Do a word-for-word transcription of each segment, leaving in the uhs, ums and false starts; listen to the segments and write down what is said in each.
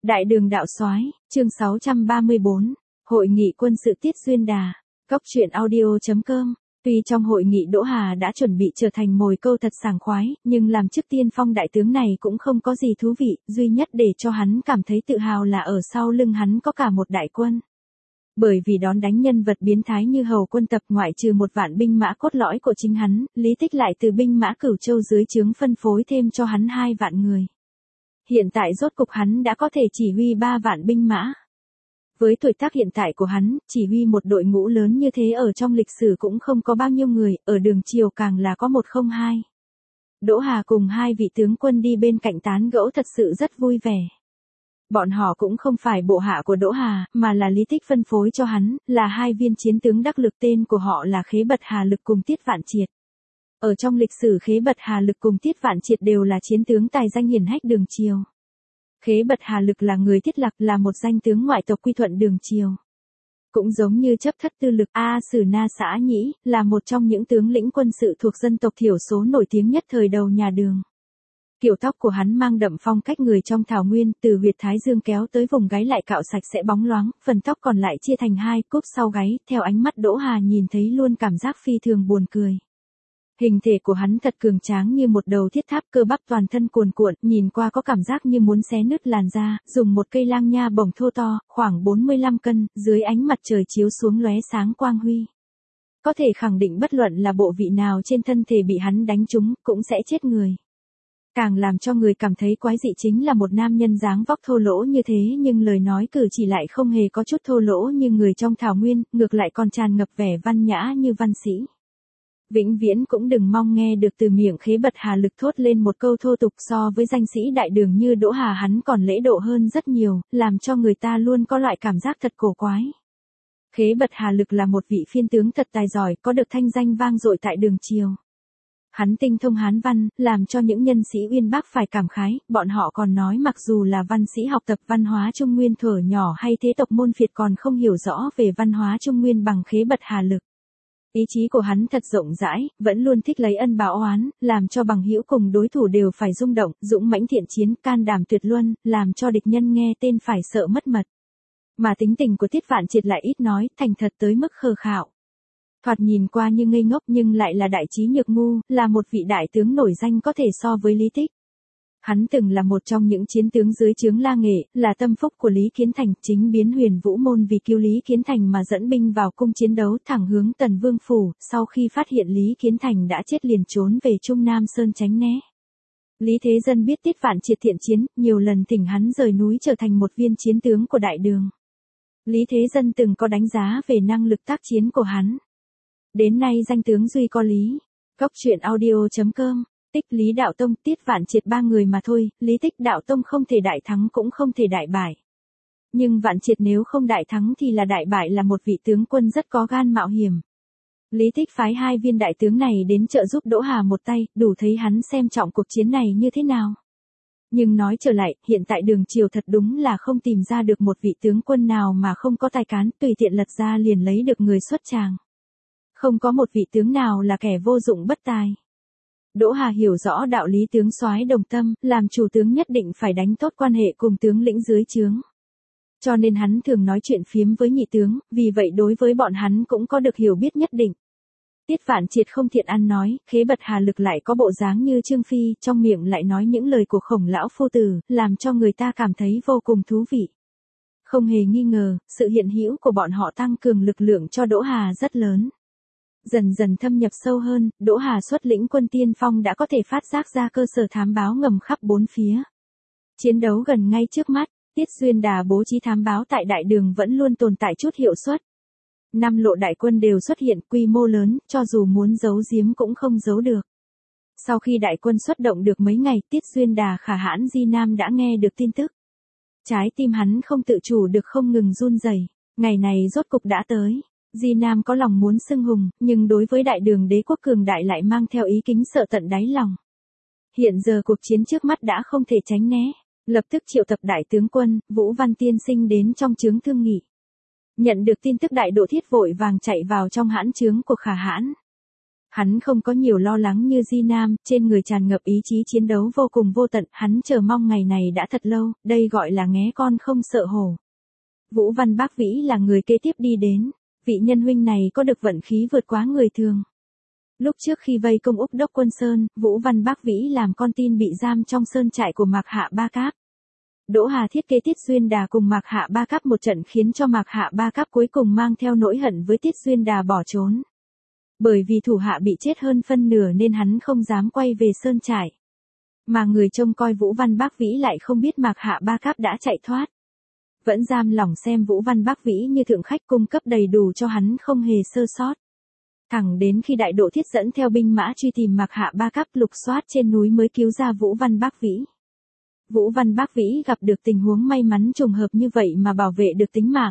Đại đường đạo soái, chương sáu trăm ba mươi bốn, Hội nghị quân sự Tiết Xuyên Đà, Cóc truyện audio chấm com. Tuy trong hội nghị Đỗ Hà đã chuẩn bị trở thành mồi câu thật sảng khoái, nhưng làm chức tiên phong đại tướng này cũng không có gì thú vị, duy nhất để cho hắn cảm thấy tự hào là ở sau lưng hắn có cả một đại quân. Bởi vì đón đánh nhân vật biến thái như hầu quân tập, ngoại trừ một vạn binh mã cốt lõi của chính hắn, Lý Tích lại từ binh mã Cửu Châu dưới trướng phân phối thêm cho hắn hai vạn người. Hiện tại rốt cục hắn đã có thể chỉ huy ba vạn binh mã. Với tuổi tác hiện tại của hắn, chỉ huy một đội ngũ lớn như thế ở trong lịch sử cũng không có bao nhiêu người, ở đường triều càng là có một không hai. Đỗ Hà cùng hai vị tướng quân đi bên cạnh tán gẫu thật sự rất vui vẻ. Bọn họ cũng không phải bộ hạ của Đỗ Hà, mà là Lý Tích phân phối cho hắn, là hai viên chiến tướng đắc lực, tên của họ là Khế Bật Hà Lực cùng Tiết Vạn Triệt. Ở trong lịch sử Khế Bật Hà Lực cùng Tiết Vạn Triệt đều là chiến tướng tài danh hiển hách đường triều. Khế Bật Hà Lực là người Tiết Lạc, là một danh tướng ngoại tộc quy thuận đường triều. Cũng giống như Chấp Thất Tư Lực A Sử Na Xã Nhĩ, là một trong những tướng lĩnh quân sự thuộc dân tộc thiểu số nổi tiếng nhất thời đầu nhà Đường. Kiểu tóc của hắn mang đậm phong cách người trong thảo nguyên, từ huyệt thái dương kéo tới vùng gáy lại cạo sạch sẽ bóng loáng, phần tóc còn lại chia thành hai cúp sau gáy, theo ánh mắt Đỗ Hà nhìn thấy luôn cảm giác phi thường buồn cười. Hình thể của hắn thật cường tráng như một đầu thiết tháp, cơ bắp toàn thân cuồn cuộn, nhìn qua có cảm giác như muốn xé nứt làn da, dùng một cây lang nha bổng thô to, khoảng bốn mươi lăm cân, dưới ánh mặt trời chiếu xuống lóe sáng quang huy. Có thể khẳng định bất luận là bộ vị nào trên thân thể bị hắn đánh trúng, cũng sẽ chết người. Càng làm cho người cảm thấy quái dị chính là một nam nhân dáng vóc thô lỗ như thế nhưng lời nói cử chỉ lại không hề có chút thô lỗ như người trong thảo nguyên, ngược lại còn tràn ngập vẻ văn nhã như văn sĩ. Vĩnh viễn cũng đừng mong nghe được từ miệng Khế Bật Hà Lực thốt lên một câu thô tục, so với danh sĩ đại đường như Đỗ Hà hắn còn lễ độ hơn rất nhiều, làm cho người ta luôn có loại cảm giác thật cổ quái. Khế Bật Hà Lực là một vị phiên tướng thật tài giỏi, có được thanh danh vang dội tại đường triều. Hắn tinh thông Hán văn, làm cho những nhân sĩ uyên bác phải cảm khái, bọn họ còn nói mặc dù là văn sĩ học tập văn hóa Trung Nguyên thuở nhỏ hay thế tộc môn phiệt còn không hiểu rõ về văn hóa Trung Nguyên bằng Khế Bật Hà Lực. Ý chí của hắn thật rộng rãi, vẫn luôn thích lấy ân báo oán, làm cho bằng hữu cùng đối thủ đều phải rung động, dũng mãnh thiện chiến, can đảm tuyệt luân, làm cho địch nhân nghe tên phải sợ mất mật. Mà tính tình của Tiết Vạn Triệt lại ít nói, thành thật tới mức khờ khạo. Thoạt nhìn qua như ngây ngốc nhưng lại là đại trí nhược ngu, là một vị đại tướng nổi danh có thể so với Lý Tích. Hắn từng là một trong những chiến tướng dưới trướng La Nghệ, là tâm phúc của Lý Kiến Thành, chính biến Huyền Vũ Môn vì cứu Lý Kiến Thành mà dẫn binh vào cung chiến đấu thẳng hướng Tần Vương phủ, sau khi phát hiện Lý Kiến Thành đã chết liền trốn về Trung Nam Sơn tránh né. Lý Thế Dân biết Tiết Vạn Triệt thiện chiến, nhiều lần thỉnh hắn rời núi trở thành một viên chiến tướng của đại đường. Lý Thế Dân từng có đánh giá về năng lực tác chiến của hắn. Đến nay danh tướng duy có Lý. Cóc truyện audio chấm com. Tích Lý Đạo Tông, Tiết Vạn Triệt ba người mà thôi, Lý Tích Đạo Tông không thể đại thắng cũng không thể đại bại. Nhưng Vạn Triệt nếu không đại thắng thì là đại bại, là một vị tướng quân rất có gan mạo hiểm. Lý Tích phái hai viên đại tướng này đến trợ giúp Đỗ Hà một tay, đủ thấy hắn xem trọng cuộc chiến này như thế nào. Nhưng nói trở lại, hiện tại đường triều thật đúng là không tìm ra được một vị tướng quân nào mà không có tài cán, tùy tiện lật ra liền lấy được người xuất tràng. Không có một vị tướng nào là kẻ vô dụng bất tài. Đỗ Hà hiểu rõ đạo lý tướng soái đồng tâm, làm chủ tướng nhất định phải đánh tốt quan hệ cùng tướng lĩnh dưới trướng. Cho nên hắn thường nói chuyện phiếm với nhị tướng, vì vậy đối với bọn hắn cũng có được hiểu biết nhất định. Tiết Vạn Triệt không thiện ăn nói, Khế Bật Hà Lực lại có bộ dáng như Trương Phi, trong miệng lại nói những lời của Khổng lão phu tử, làm cho người ta cảm thấy vô cùng thú vị. Không hề nghi ngờ, sự hiện hữu của bọn họ tăng cường lực lượng cho Đỗ Hà rất lớn. Dần dần thâm nhập sâu hơn, Đỗ Hà xuất lĩnh quân tiên phong đã có thể phát giác ra cơ sở thám báo ngầm khắp bốn phía. Chiến đấu gần ngay trước mắt, Tiết Xuyên Đà bố trí thám báo tại đại đường vẫn luôn tồn tại chút hiệu suất. Năm lộ đại quân đều xuất hiện, quy mô lớn, cho dù muốn giấu giếm cũng không giấu được. Sau khi đại quân xuất động được mấy ngày, Tiết Xuyên Đà Khả Hãn Di Nam đã nghe được tin tức. Trái tim hắn không tự chủ được không ngừng run rẩy. Ngày này rốt cục đã tới. Di Nam có lòng muốn xưng hùng, nhưng đối với đại đường đế quốc cường đại lại mang theo ý kính sợ tận đáy lòng. Hiện giờ cuộc chiến trước mắt đã không thể tránh né, lập tức triệu tập đại tướng quân, Vũ Văn tiên sinh đến trong trướng thương nghị. Nhận được tin tức đại độ thiết vội vàng chạy vào trong hãn trướng của Khả Hãn. Hắn không có nhiều lo lắng như Di Nam, trên người tràn ngập ý chí chiến đấu vô cùng vô tận, hắn chờ mong ngày này đã thật lâu, đây gọi là nghé con không sợ hổ. Vũ Văn Bác Vĩ là người kế tiếp đi đến, vị nhân huynh này có được vận khí vượt quá người thường. Lúc trước khi vây công Úc Đốc Quân Sơn, Vũ Văn Bác Vĩ làm con tin bị giam trong sơn trại của Mạc Hạ Ba Cáp. Đỗ Hà thiết kế Tiết Duyên Đà cùng Mạc Hạ Ba Cáp một trận khiến cho Mạc Hạ Ba Cáp cuối cùng mang theo nỗi hận với Tiết Duyên Đà bỏ trốn. Bởi vì thủ hạ bị chết hơn phân nửa nên hắn không dám quay về sơn trại. Mà người trông coi Vũ Văn Bác Vĩ lại không biết Mạc Hạ Ba Cáp đã chạy thoát. Vẫn giam lỏng xem Vũ Văn Bác Vĩ như thượng khách cung cấp đầy đủ cho hắn không hề sơ sót. Thẳng đến khi Đại Độ Thiết dẫn theo binh mã truy tìm Mạc Hạ Ba Cáp lục soát trên núi mới cứu ra Vũ Văn Bác Vĩ. Vũ Văn Bác Vĩ gặp được tình huống may mắn trùng hợp như vậy mà bảo vệ được tính mạng.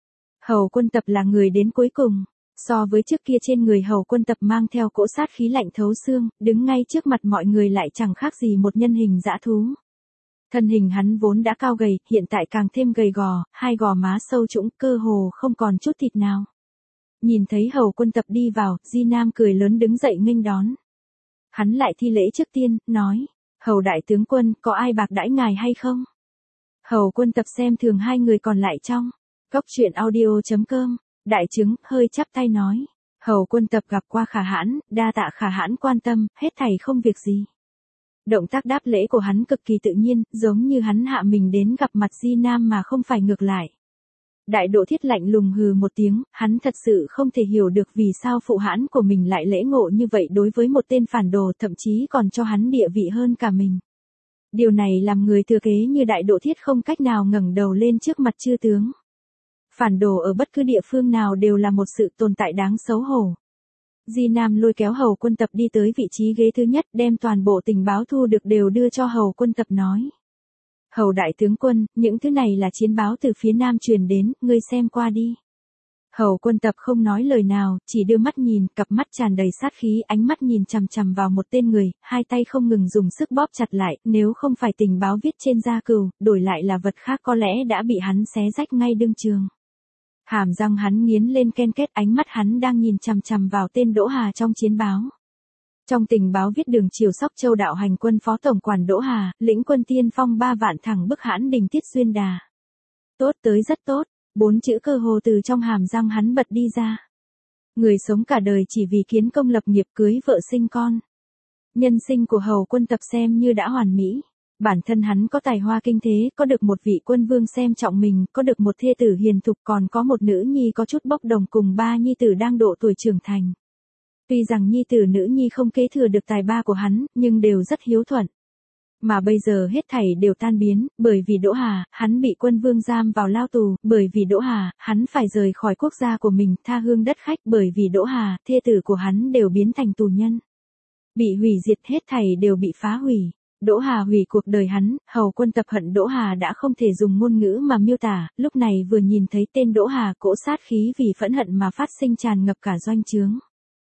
Hầu Quân Tập là người đến cuối cùng. So với trước kia trên người Hầu Quân Tập mang theo cỗ sát khí lạnh thấu xương, đứng ngay trước mặt mọi người lại chẳng khác gì một nhân hình dã thú. Thân hình hắn vốn đã cao gầy, hiện tại càng thêm gầy gò, hai gò má sâu trũng, cơ hồ không còn chút thịt nào. Nhìn thấy Hầu Quân Tập đi vào, Di Nam cười lớn đứng dậy nghênh đón. Hắn lại thi lễ trước tiên, nói, Hầu đại tướng quân, có ai bạc đãi ngài hay không? Hầu Quân Tập xem thường hai người còn lại trong Cốc truyện audio chấm com. Đại chứng, hơi chắp tay nói. Hầu Quân Tập gặp qua Khả Hãn, đa tạ Khả Hãn quan tâm, hết thảy không việc gì. Động tác đáp lễ của hắn cực kỳ tự nhiên, giống như hắn hạ mình đến gặp mặt Di Nam mà không phải ngược lại. Đại Độ Thiết lạnh lùng hừ một tiếng, hắn thật sự không thể hiểu được vì sao phụ hãn của mình lại lễ ngộ như vậy đối với một tên phản đồ, thậm chí còn cho hắn địa vị hơn cả mình. Điều này làm người thừa kế như Đại Độ Thiết không cách nào ngẩng đầu lên trước mặt chư tướng. Phản đồ ở bất cứ địa phương nào đều là một sự tồn tại đáng xấu hổ. Di Nam lôi kéo Hầu Quân Tập đi tới vị trí ghế thứ nhất, đem toàn bộ tình báo thu được đều đưa cho Hầu Quân Tập nói. Hầu đại tướng quân, những thứ này là chiến báo từ phía Nam truyền đến, ngươi xem qua đi. Hầu Quân Tập không nói lời nào, chỉ đưa mắt nhìn, cặp mắt tràn đầy sát khí, ánh mắt nhìn chằm chằm vào một tên người, hai tay không ngừng dùng sức bóp chặt lại, nếu không phải tình báo viết trên da cừu, đổi lại là vật khác có lẽ đã bị hắn xé rách ngay đương trường. Hàm răng hắn nghiến lên ken két, ánh mắt hắn đang nhìn chằm chằm vào tên Đỗ Hà trong chiến báo. Trong tình báo viết đường chiều Sóc Châu đạo hành quân phó tổng quản Đỗ Hà, lĩnh quân tiên phong ba vạn thẳng bức hãn đình Tiết Duyên Đà. Tốt tới rất tốt, bốn chữ cơ hồ từ trong hàm răng hắn bật đi ra. Người sống cả đời chỉ vì kiến công lập nghiệp, cưới vợ sinh con. Nhân sinh của Hầu Quân Tập xem như đã hoàn mỹ. Bản thân hắn có tài hoa kinh thế, có được một vị quân vương xem trọng mình, có được một thê tử hiền thục, còn có một nữ nhi có chút bốc đồng cùng ba nhi tử đang độ tuổi trưởng thành. Tuy rằng nhi tử nữ nhi không kế thừa được tài ba của hắn, nhưng đều rất hiếu thuận. Mà bây giờ hết thảy đều tan biến, bởi vì Đỗ Hà, hắn bị quân vương giam vào lao tù, bởi vì Đỗ Hà, hắn phải rời khỏi quốc gia của mình, tha hương đất khách, bởi vì Đỗ Hà, thê tử của hắn đều biến thành tù nhân. Bị hủy diệt, hết thảy đều bị phá hủy. Đỗ Hà hủy cuộc đời hắn, Hầu Quân Tập hận Đỗ Hà đã không thể dùng ngôn ngữ mà miêu tả, lúc này vừa nhìn thấy tên Đỗ Hà, cỗ sát khí vì phẫn hận mà phát sinh tràn ngập cả doanh trướng.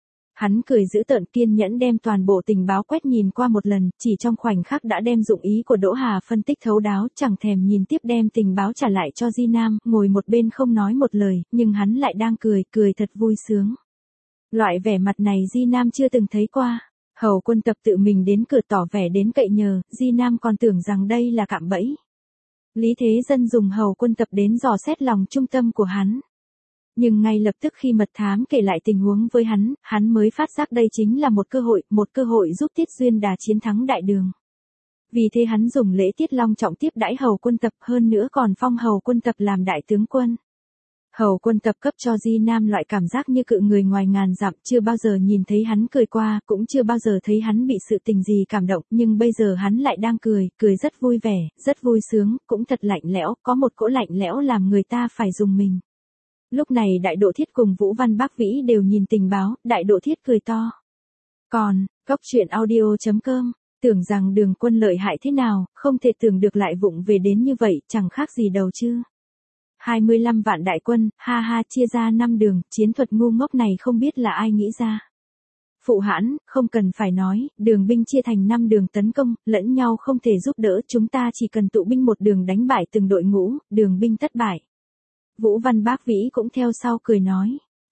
Hắn cười dữ tợn, kiên nhẫn đem toàn bộ tình báo quét nhìn qua một lần, chỉ trong khoảnh khắc đã đem dụng ý của Đỗ Hà phân tích thấu đáo, chẳng thèm nhìn tiếp đem tình báo trả lại cho Di Nam, ngồi một bên không nói một lời, nhưng hắn lại đang cười, cười thật vui sướng. Loại vẻ mặt này Di Nam chưa từng thấy qua. Hầu Quân Tập tự mình đến cửa tỏ vẻ đến cậy nhờ, Di Nam còn tưởng rằng đây là cạm bẫy. Lý Thế Dân dùng Hầu Quân Tập đến dò xét lòng trung tâm của hắn. Nhưng ngay lập tức khi mật thám kể lại tình huống với hắn, hắn mới phát giác đây chính là một cơ hội, một cơ hội giúp Tiết Duyên Đà chiến thắng đại đường. Vì thế hắn dùng lễ tiết long trọng tiếp đãi Hầu Quân Tập, hơn nữa còn phong Hầu Quân Tập làm đại tướng quân. Hầu Quân Tập cấp cho Di Nam loại cảm giác như cự người ngoài ngàn dặm, chưa bao giờ nhìn thấy hắn cười qua, cũng chưa bao giờ thấy hắn bị sự tình gì cảm động, nhưng bây giờ hắn lại đang cười, cười rất vui vẻ, rất vui sướng, cũng thật lạnh lẽo, có một cỗ lạnh lẽo làm người ta phải dùng mình. Lúc này Đại Độ Thiết cùng Vũ Văn Bác Vĩ đều nhìn tình báo, Đại Độ Thiết cười to. Còn, Cốc truyện audio chấm com, tưởng rằng Đường Quân lợi hại thế nào, không thể tưởng được lại vụng về đến như vậy, chẳng khác gì đầu chứ. hai mươi lăm vạn đại quân, ha ha, chia ra năm đường, chiến thuật ngu ngốc này không biết là ai nghĩ ra. Phụ hãn, không cần phải nói, đường binh chia thành năm đường tấn công, lẫn nhau không thể giúp đỡ, chúng ta chỉ cần tụ binh một đường đánh bại từng đội ngũ, đường binh thất bại. Vũ Văn Bác Vĩ cũng theo sau cười nói,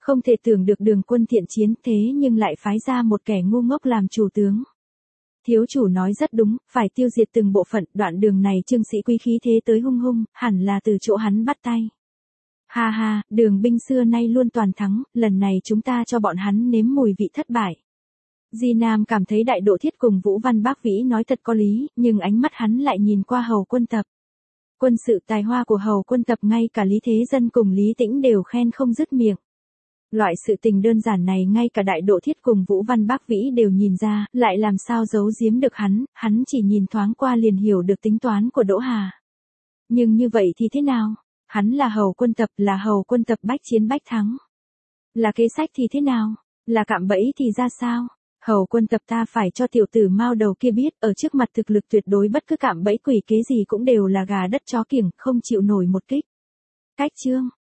Không thể tưởng được Đường Quân thiện chiến thế nhưng lại phái ra một kẻ ngu ngốc làm chủ tướng. Thiếu chủ nói rất đúng, phải tiêu diệt từng bộ phận, đoạn đường này Trương Sĩ Quý khí thế tới hung hung, hẳn là từ chỗ hắn bắt tay. Ha ha, Đường binh xưa nay luôn toàn thắng, lần này chúng ta cho bọn hắn nếm mùi vị thất bại. Di Nam cảm thấy Đại Độ Thiết cùng Vũ Văn Bác Vĩ nói thật có lý, nhưng ánh mắt hắn lại nhìn qua Hầu Quân Tập. Quân sự tài hoa của Hầu Quân Tập ngay cả Lý Thế Dân cùng Lý Tĩnh đều khen không dứt miệng. Loại sự tình đơn giản này ngay cả Đại Độ Thiết cùng Vũ Văn Bác Vĩ đều nhìn ra, lại làm sao giấu giếm được hắn, hắn chỉ nhìn thoáng qua liền hiểu được tính toán của Đỗ Hà. Nhưng như vậy thì thế nào? Hắn là Hầu Quân Tập, là Hầu Quân Tập bách chiến bách thắng. Là kế sách thì thế nào? Là cạm bẫy thì ra sao? Hầu Quân Tập ta phải cho tiểu tử Mao đầu kia biết, ở trước mặt thực lực tuyệt đối bất cứ cạm bẫy quỷ kế gì cũng đều là gà đất chó kiểng, không chịu nổi một kích. Cách chương